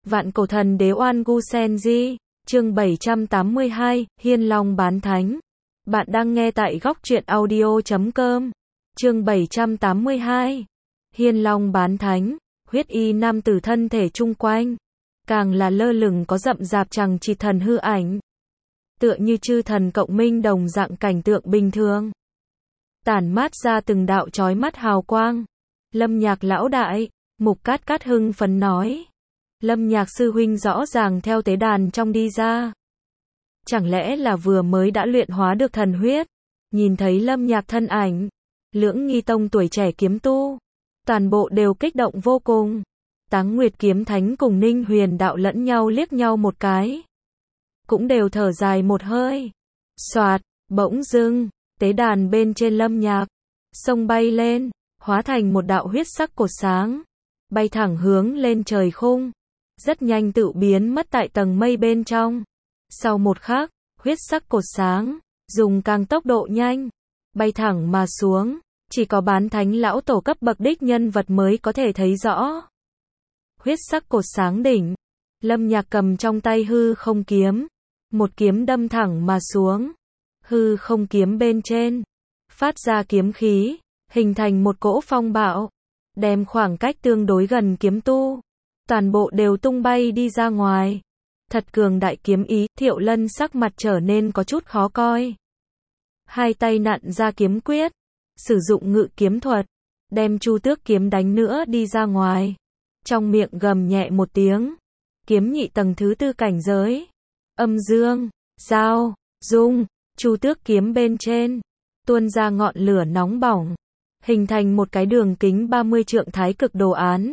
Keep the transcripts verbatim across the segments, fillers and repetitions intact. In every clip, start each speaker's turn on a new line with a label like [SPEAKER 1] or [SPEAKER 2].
[SPEAKER 1] Vạn cổ thần đế Oan Gu Sen Di, chương bảy trăm tám mươi hai, Hiên Long bán thánh. Bạn đang nghe tại góc truyện audio chấm com. Chương bảy trăm tám mươi hai. Hiên Long bán thánh, huyết y nam tử thân thể chung quanh, càng là lơ lửng có rậm rạp chằng chịt thần hư ảnh. Tựa như chư thần cộng minh đồng dạng cảnh tượng bình thường. Tản mát ra từng đạo chói mắt hào quang. Lâm Nhạc lão đại, Mục Cát Cát hưng phấn nói. Lâm Nhạc sư huynh rõ ràng theo tế đàn trong đi ra. Chẳng lẽ là vừa mới đã luyện hóa được thần huyết? Nhìn thấy Lâm Nhạc thân ảnh, Lưỡng Nghi Tông tuổi trẻ kiếm tu, toàn bộ đều kích động vô cùng. Táng Nguyệt kiếm thánh cùng Ninh Huyền đạo lẫn nhau liếc nhau một cái, cũng đều thở dài một hơi. Soạt, bỗng dưng, tế đàn bên trên Lâm Nhạc sông bay lên, hóa thành một đạo huyết sắc cột sáng, bay thẳng hướng lên trời khung, rất nhanh tự biến mất tại tầng mây bên trong. Sau một khắc, huyết sắc cột sáng dùng càng tốc độ nhanh bay thẳng mà xuống, chỉ có bán thánh lão tổ cấp bậc đích nhân vật mới có thể thấy rõ. Huyết sắc cột sáng đỉnh, Lâm Nhạc cầm trong tay hư không kiếm, một kiếm đâm thẳng mà xuống. Hư không kiếm bên trên phát ra kiếm khí, hình thành một cỗ phong bạo, đem khoảng cách tương đối gần kiếm tu toàn bộ đều tung bay đi ra ngoài. Thật cường đại kiếm ý, Thiệu Lân sắc mặt trở nên có chút khó coi. Hai tay nặn ra kiếm quyết, sử dụng ngự kiếm thuật, đem Chu Tước kiếm đánh nữa đi ra ngoài. Trong miệng gầm nhẹ một tiếng, kiếm nhị tầng thứ tư cảnh giới, âm dương, giao, dung, Chu Tước kiếm bên trên tuôn ra ngọn lửa nóng bỏng, hình thành một cái đường kính ba mươi trượng thái cực đồ án.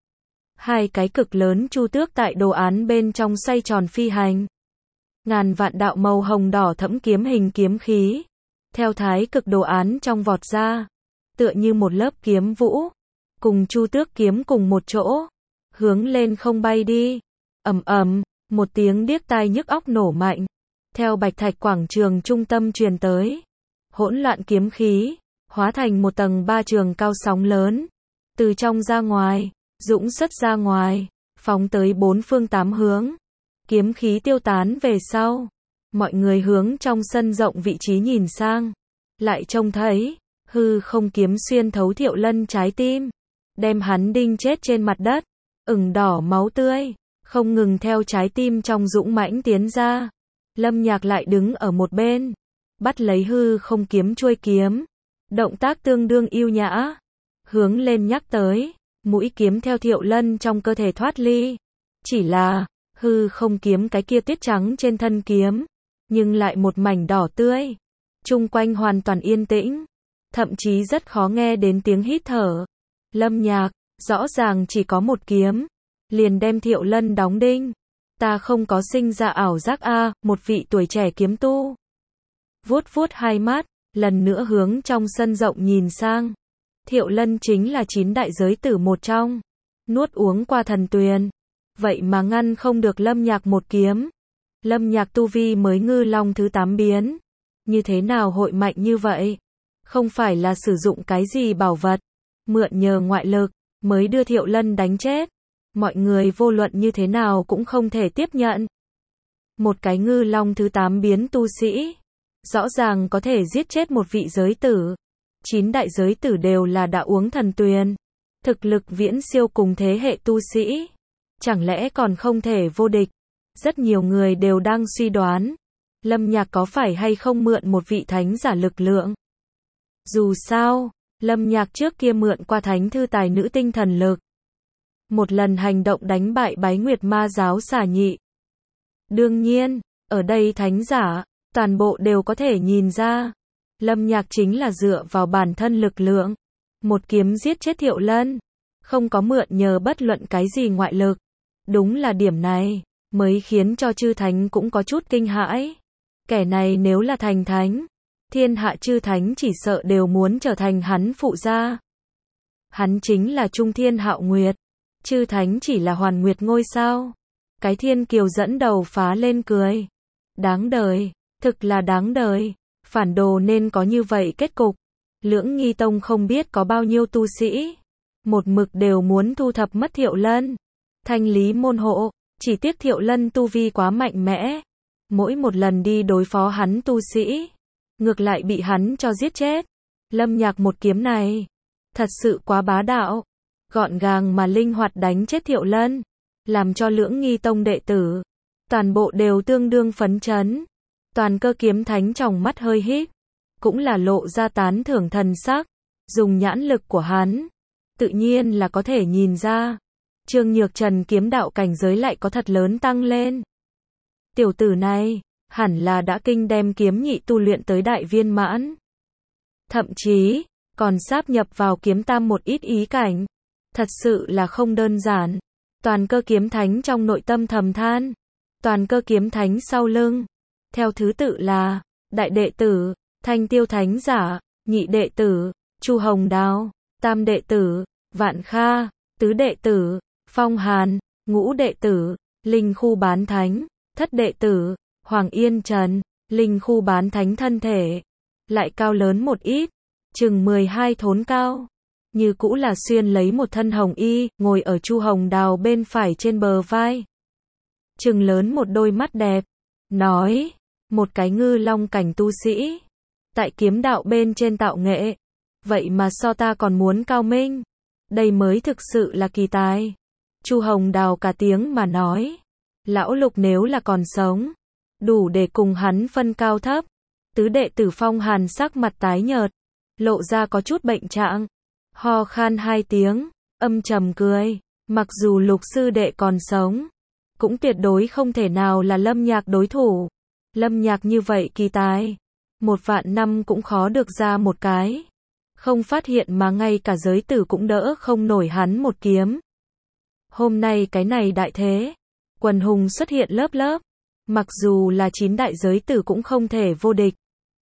[SPEAKER 1] Hai cái cực lớn chu tước tại đồ án bên trong xoay tròn phi hành. Ngàn vạn đạo màu hồng đỏ thẫm kiếm hình kiếm khí theo thái cực đồ án trong vọt ra, tựa như một lớp kiếm vũ, cùng chu tước kiếm cùng một chỗ, hướng lên không bay đi. Ầm ầm, một tiếng điếc tai nhức óc nổ mạnh, theo Bạch Thạch quảng trường trung tâm truyền tới. Hỗn loạn kiếm khí hóa thành một tầng ba trường cao sóng lớn, từ trong ra ngoài dũng xuất ra ngoài, phóng tới bốn phương tám hướng. Kiếm khí tiêu tán về sau, mọi người hướng trong sân rộng vị trí nhìn sang, lại trông thấy hư không kiếm xuyên thấu Thiệu Lân trái tim, đem hắn đinh chết trên mặt đất, ửng đỏ máu tươi không ngừng theo trái tim trong dũng mãnh tiến ra. Lâm Nhạc lại đứng ở một bên, bắt lấy hư không kiếm chuôi kiếm, động tác tương đương yêu nhã, hướng lên nhắc tới. Mũi kiếm theo Thiệu Lân trong cơ thể thoát ly. Chỉ là, hư không kiếm cái kia tuyết trắng trên thân kiếm, nhưng lại một mảnh đỏ tươi. Chung quanh hoàn toàn yên tĩnh, thậm chí rất khó nghe đến tiếng hít thở. Lâm Nhạc, rõ ràng chỉ có một kiếm, liền đem Thiệu Lân đóng đinh. Ta không có sinh ra ảo giác a, một vị tuổi trẻ kiếm tu vuốt vuốt hai mắt, lần nữa hướng trong sân rộng nhìn sang. Thiệu Lân chính là chín đại giới tử một trong, nuốt uống qua thần tuyền, vậy mà ngăn không được Lâm Nhạc một kiếm. Lâm Nhạc tu vi mới ngư long thứ tám biến, như thế nào hội mạnh như vậy? Không phải là sử dụng cái gì bảo vật, mượn nhờ ngoại lực mới đưa Thiệu Lân đánh chết. Mọi người vô luận như thế nào cũng không thể tiếp nhận. Một cái ngư long thứ tám biến tu sĩ, rõ ràng có thể giết chết một vị giới tử. Chín đại giới tử đều là đã uống thần tuyền, thực lực viễn siêu cùng thế hệ tu sĩ, chẳng lẽ còn không thể vô địch? Rất nhiều người đều đang suy đoán, Lâm Nhạc có phải hay không mượn một vị thánh giả lực lượng. Dù sao, Lâm Nhạc trước kia mượn qua thánh thư tài nữ tinh thần lực, một lần hành động đánh bại Bái Nguyệt ma giáo xả nhị. Đương nhiên, ở đây thánh giả, toàn bộ đều có thể nhìn ra. Lâm Nhạc chính là dựa vào bản thân lực lượng, một kiếm giết chết Thiệu Lân, không có mượn nhờ bất luận cái gì ngoại lực. Đúng là điểm này, mới khiến cho chư thánh cũng có chút kinh hãi. Kẻ này nếu là thành thánh, thiên hạ chư thánh chỉ sợ đều muốn trở thành hắn phụ gia. Hắn chính là Trung Thiên Hạo Nguyệt, chư thánh chỉ là Hoàn Nguyệt ngôi sao. Cái Thiên Kiều dẫn đầu phá lên cười. Đáng đời, thực là đáng đời. Phản đồ nên có như vậy kết cục. Lưỡng Nghi Tông không biết có bao nhiêu tu sĩ, một mực đều muốn thu thập mất Thiệu Lân, thanh lý môn hộ. Chỉ tiếc Thiệu Lân tu vi quá mạnh mẽ. Mỗi một lần đi đối phó hắn tu sĩ, ngược lại bị hắn cho giết chết. Lâm Nhạc một kiếm này, thật sự quá bá đạo. Gọn gàng mà linh hoạt đánh chết Thiệu Lân. Làm cho Lưỡng Nghi Tông đệ tử, toàn bộ đều tương đương phấn chấn. Toàn Cơ Kiếm Thánh trong mắt hơi híp, cũng là lộ ra tán thưởng thần sắc. Dùng nhãn lực của hắn, tự nhiên là có thể nhìn ra. Trương Nhược Trần kiếm đạo cảnh giới lại có thật lớn tăng lên. Tiểu tử này, hẳn là đã kinh đem kiếm nhị tu luyện tới đại viên mãn. Thậm chí, còn sáp nhập vào kiếm tam một ít ý cảnh. Thật sự là không đơn giản. Toàn Cơ Kiếm Thánh trong nội tâm thầm than. Toàn Cơ Kiếm Thánh sau lưng, theo thứ tự là, đại đệ tử, Thanh Tiêu Thánh Giả, nhị đệ tử, Chu Hồng Đào, tam đệ tử, Vạn Kha, tứ đệ tử, Phong Hàn, ngũ đệ tử, Linh Khu Bán Thánh, thất đệ tử, Hoàng Yên Trần. Linh Khu Bán Thánh thân thể lại cao lớn một ít, chừng mười hai thốn cao. Như cũ là xuyên lấy một thân hồng y, ngồi ở Chu Hồng Đào bên phải trên bờ vai. Chừng lớn một đôi mắt đẹp, nói, một cái ngư long cảnh tu sĩ, tại kiếm đạo bên trên tạo nghệ, vậy mà so ta còn muốn cao minh. Đây mới thực sự là kỳ tài. Chu Hồng Đào cả tiếng mà nói, lão Lục nếu là còn sống, đủ để cùng hắn phân cao thấp. Tứ đệ tử Phong Hàn sắc mặt tái nhợt, lộ ra có chút bệnh trạng, ho khan hai tiếng, âm trầm cười. Mặc dù Lục sư đệ còn sống, cũng tuyệt đối không thể nào là Lâm Nhạc đối thủ. Lâm Nhạc như vậy kỳ tài, một vạn năm cũng khó được ra một cái. Không phát hiện mà ngay cả giới tử cũng đỡ không nổi hắn một kiếm. Hôm nay cái này đại thế, quần hùng xuất hiện lớp lớp. Mặc dù là chín đại giới tử cũng không thể vô địch.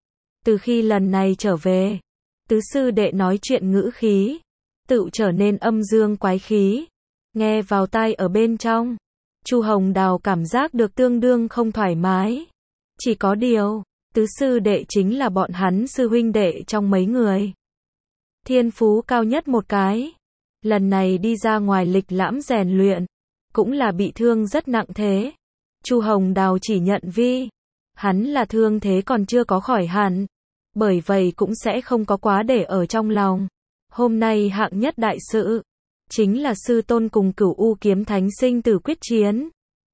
[SPEAKER 1] Từ khi lần này trở về, tứ sư đệ nói chuyện ngữ khí, tự trở nên âm dương quái khí. Nghe vào tai ở bên trong, Chu Hồng Đào cảm giác được tương đương không thoải mái. Chỉ có điều, tứ sư đệ chính là bọn hắn sư huynh đệ trong mấy người. Thiên phú cao nhất một cái. Lần này đi ra ngoài lịch lãm rèn luyện, cũng là bị thương rất nặng thế. Chu Hồng Đào chỉ nhận vi, hắn là thương thế còn chưa có khỏi hẳn. Bởi vậy cũng sẽ không có quá để ở trong lòng. Hôm nay hạng nhất đại sự, chính là sư tôn cùng Cửu U Kiếm Thánh sinh tử quyết chiến.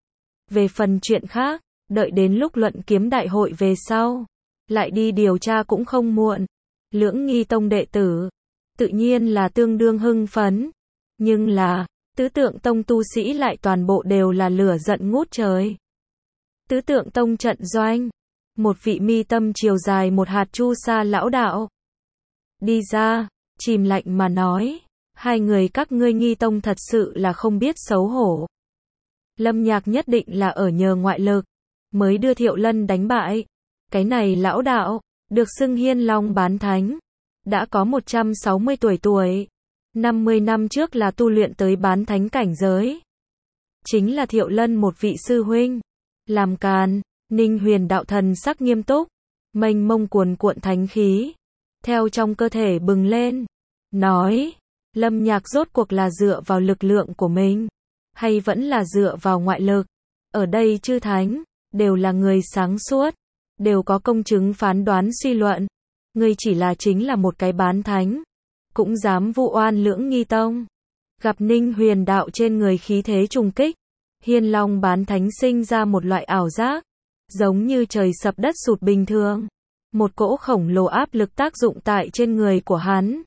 [SPEAKER 1] Về phần chuyện khác, đợi đến lúc luận kiếm đại hội về sau, lại đi điều tra cũng không muộn. Lưỡng Nghi Tông đệ tử, tự nhiên là tương đương hưng phấn. Nhưng là, Tứ Tượng Tông tu sĩ lại toàn bộ đều là lửa giận ngút trời. Tứ Tượng Tông trận doanh, một vị mi tâm chiều dài một hạt chu sa lão đạo đi ra, chìm lạnh mà nói, hai người các ngươi Nghi Tông thật sự là không biết xấu hổ. Lâm Nhạc nhất định là ở nhờ ngoại lực, mới đưa Thiệu Lân đánh bại. Cái này lão đạo, được xưng Hiên Long Bán Thánh, đã có một trăm sáu mươi tuổi tuổi. năm mươi năm trước là tu luyện tới bán thánh cảnh giới. Chính là Thiệu Lân một vị sư huynh. Làm càn, Ninh Huyền đạo thần sắc nghiêm túc, mênh mông cuồn cuộn thánh khí, theo trong cơ thể bừng lên. Nói, Lâm Nhạc rốt cuộc là dựa vào lực lượng của mình, hay vẫn là dựa vào ngoại lực. Ở đây chư thánh, đều là người sáng suốt, đều có công chứng phán đoán suy luận. Ngươi chỉ là chính là một cái bán thánh, cũng dám vu oan Lưỡng Nghi Tông. Gặp Ninh Huyền đạo trên người khí thế trùng kích, Hiên Long Bán Thánh sinh ra một loại ảo giác, giống như trời sập đất sụt bình thường. Một cỗ khổng lồ áp lực tác dụng tại trên người của hắn,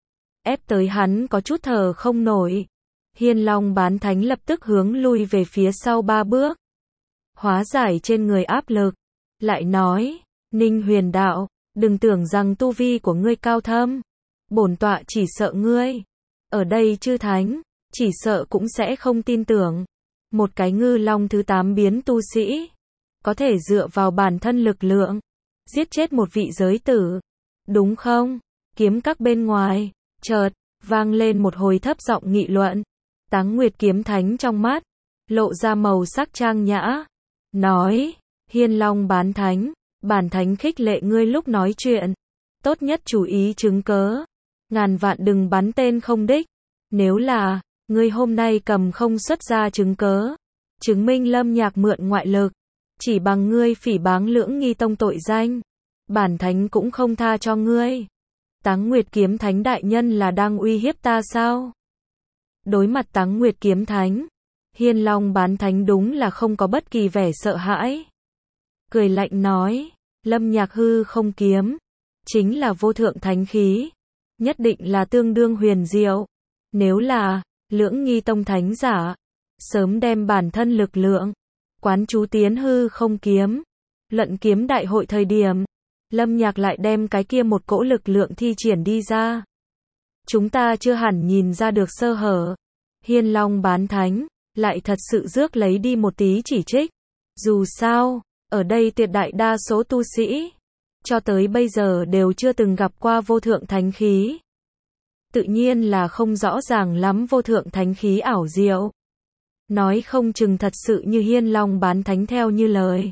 [SPEAKER 1] ép tới hắn có chút thở không nổi. Hiên Long Bán Thánh lập tức hướng lui về phía sau ba bước, hóa giải trên người áp lực, lại nói, Ninh Huyền đạo, đừng tưởng rằng tu vi của ngươi cao thâm, bổn tọa chỉ sợ ngươi, ở đây chư thánh, chỉ sợ cũng sẽ không tin tưởng. Một cái ngư long thứ tám biến tu sĩ, có thể dựa vào bản thân lực lượng, giết chết một vị giới tử, đúng không? Kiếm các bên ngoài, chợt, vang lên một hồi thấp giọng nghị luận. Táng Nguyệt Kiếm Thánh trong mắt, lộ ra màu sắc trang nhã, nói, Hiên Long Bán Thánh, bản thánh khích lệ ngươi lúc nói chuyện, tốt nhất chú ý chứng cớ, ngàn vạn đừng bắn tên không đích. Nếu là, ngươi hôm nay cầm không xuất ra chứng cớ, chứng minh Lâm Nhạc mượn ngoại lực, chỉ bằng ngươi phỉ báng Lưỡng Nghi Tông tội danh, bản thánh cũng không tha cho ngươi. Táng Nguyệt Kiếm Thánh đại nhân là đang uy hiếp ta sao? Đối mặt Táng Nguyệt Kiếm Thánh, Hiên Long Bán Thánh đúng là không có bất kỳ vẻ sợ hãi. Cười lạnh nói, Lâm Nhạc hư không kiếm, chính là vô thượng thánh khí, nhất định là tương đương huyền diệu. Nếu là Lưỡng Nghi Tông thánh giả, sớm đem bản thân lực lượng quán chú tiến hư không kiếm. Luận kiếm đại hội thời điểm, Lâm Nhạc lại đem cái kia một cỗ lực lượng thi triển đi ra. Chúng ta chưa hẳn nhìn ra được sơ hở. Hiên Long Bán Thánh lại thật sự rước lấy đi một tí chỉ trích. Dù sao, ở đây tuyệt đại đa số tu sĩ cho tới bây giờ đều chưa từng gặp qua vô thượng thánh khí. Tự nhiên là không rõ ràng lắm vô thượng thánh khí ảo diệu. Nói không chừng thật sự như Hiên Long Bán Thánh theo như lời.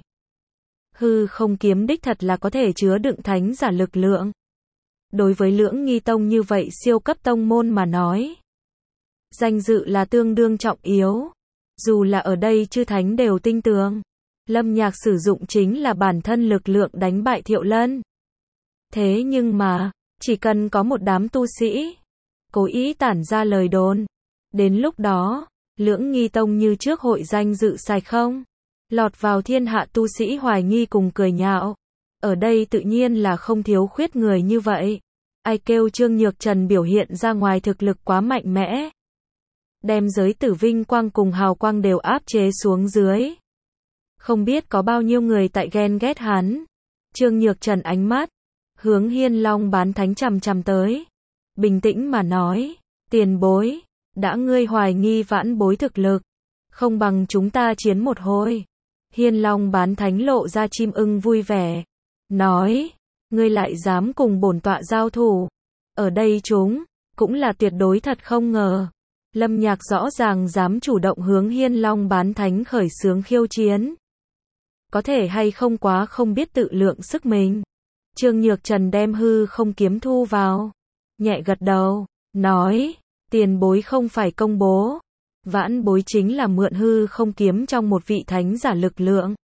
[SPEAKER 1] Hư không kiếm đích thật là có thể chứa đựng thánh giả lực lượng. Đối với Lưỡng Nghi Tông như vậy siêu cấp tông môn mà nói, danh dự là tương đương trọng yếu. Dù là ở đây chư thánh đều tin tưởng, Lâm Nhạc sử dụng chính là bản thân lực lượng đánh bại Thiệu Lân. Thế nhưng mà, chỉ cần có một đám tu sĩ cố ý tản ra lời đồn, đến lúc đó, Lưỡng Nghi Tông như trước hội danh dự sai không, lọt vào thiên hạ tu sĩ hoài nghi cùng cười nhạo. Ở đây tự nhiên là không thiếu khuyết người như vậy. Ai kêu Trương Nhược Trần biểu hiện ra ngoài thực lực quá mạnh mẽ, đem giới tử vinh quang cùng hào quang đều áp chế xuống dưới. Không biết có bao nhiêu người tại ghen ghét hắn. Trương Nhược Trần ánh mắt hướng Hiên Long Bán Thánh chằm chằm tới, bình tĩnh mà nói, tiền bối, đã ngươi hoài nghi vãn bối thực lực, không bằng chúng ta chiến một hồi. Hiên Long Bán Thánh lộ ra chim ưng vui vẻ, nói, ngươi lại dám cùng bổn tọa giao thủ. Ở đây chúng cũng là tuyệt đối thật không ngờ. Lâm Nhạc rõ ràng dám chủ động hướng Hiên Long Bán Thánh khởi xướng khiêu chiến. Có thể hay không quá không biết tự lượng sức mình. Trương Nhược Trần đem hư không kiếm thu vào, nhẹ gật đầu, nói, tiền bối không phải công bố, vãn bối chính là mượn hư không kiếm trong một vị thánh giả lực lượng,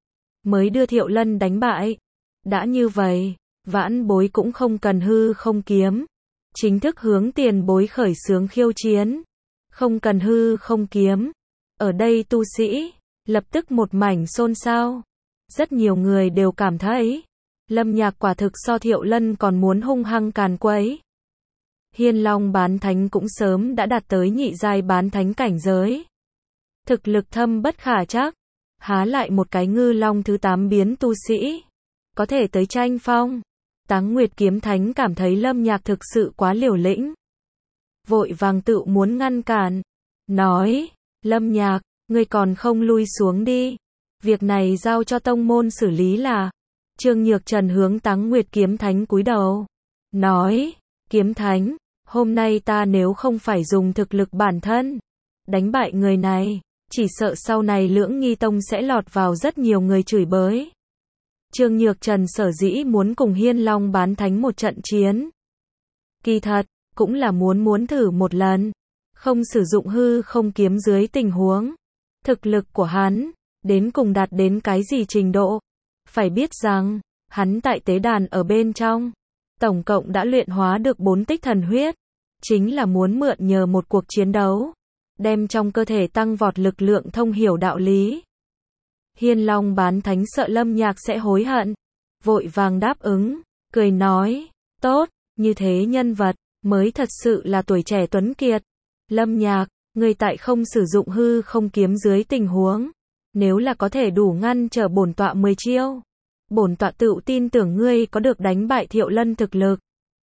[SPEAKER 1] mới đưa Thiệu Lân đánh bại. Đã như vậy, vãn bối cũng không cần hư không kiếm, chính thức hướng tiền bối khởi xướng khiêu chiến. Không cần hư không kiếm. Ở đây tu sĩ lập tức một mảnh xôn xao. Rất nhiều người đều cảm thấy Lâm Nhạc quả thực so Thiệu Lân còn muốn hung hăng càn quấy. Hiên Long Bán Thánh cũng sớm đã đạt tới nhị giai bán thánh cảnh giới, thực lực thâm bất khả trắc, há lại một cái ngư long thứ tám biến tu sĩ có thể tới tranh phong. Táng Nguyệt Kiếm Thánh cảm thấy Lâm Nhạc thực sự quá liều lĩnh, vội vàng tự muốn ngăn cản, nói, Lâm Nhạc, ngươi còn không lui xuống đi, việc này giao cho tông môn xử lý là. Trương Nhược Trần hướng Táng Nguyệt Kiếm Thánh cúi đầu, nói, Kiếm Thánh, hôm nay ta nếu không phải dùng thực lực bản thân đánh bại người này, chỉ sợ sau này Lưỡng Nghi Tông sẽ lọt vào rất nhiều người chửi bới. Trương Nhược Trần sở dĩ muốn cùng Hiên Long Bán Thánh một trận chiến, kỳ thật cũng là muốn muốn thử một lần, không sử dụng hư không kiếm dưới tình huống, thực lực của hắn đến cùng đạt đến cái gì trình độ. Phải biết rằng, hắn tại tế đàn ở bên trong, tổng cộng đã luyện hóa được bốn tích thần huyết, chính là muốn mượn nhờ một cuộc chiến đấu, đem trong cơ thể tăng vọt lực lượng thông hiểu đạo lý. Hiên Long Bán Thánh sợ Lâm Nhạc sẽ hối hận, vội vàng đáp ứng, cười nói, tốt, như thế nhân vật mới thật sự là tuổi trẻ tuấn kiệt. Lâm Nhạc, người tại không sử dụng hư không kiếm dưới tình huống, nếu là có thể đủ ngăn trở bổn tọa mười chiêu, bổn tọa tự tin tưởng ngươi có được đánh bại Thiệu Lân thực lực.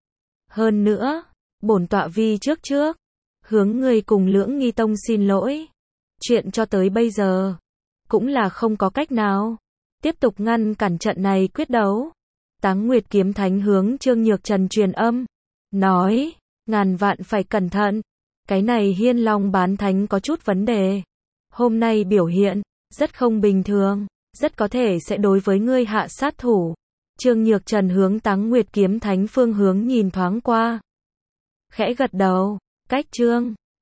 [SPEAKER 1] Hơn nữa, bổn tọa vì trước trước hướng ngươi cùng Lưỡng Nghi Tông xin lỗi. Chuyện cho tới bây giờ cũng là không có cách nào tiếp tục ngăn cản trận này quyết đấu. Táng Nguyệt Kiếm Thánh hướng Trương Nhược Trần truyền âm, nói, ngàn vạn phải cẩn thận, cái này Hiên Long Bán Thánh có chút vấn đề. Hôm nay biểu hiện rất không bình thường, rất có thể sẽ đối với ngươi hạ sát thủ. Trương Nhược Trần hướng Táng Nguyệt Kiếm Thánh phương hướng nhìn thoáng qua, khẽ gật đầu, cách Trương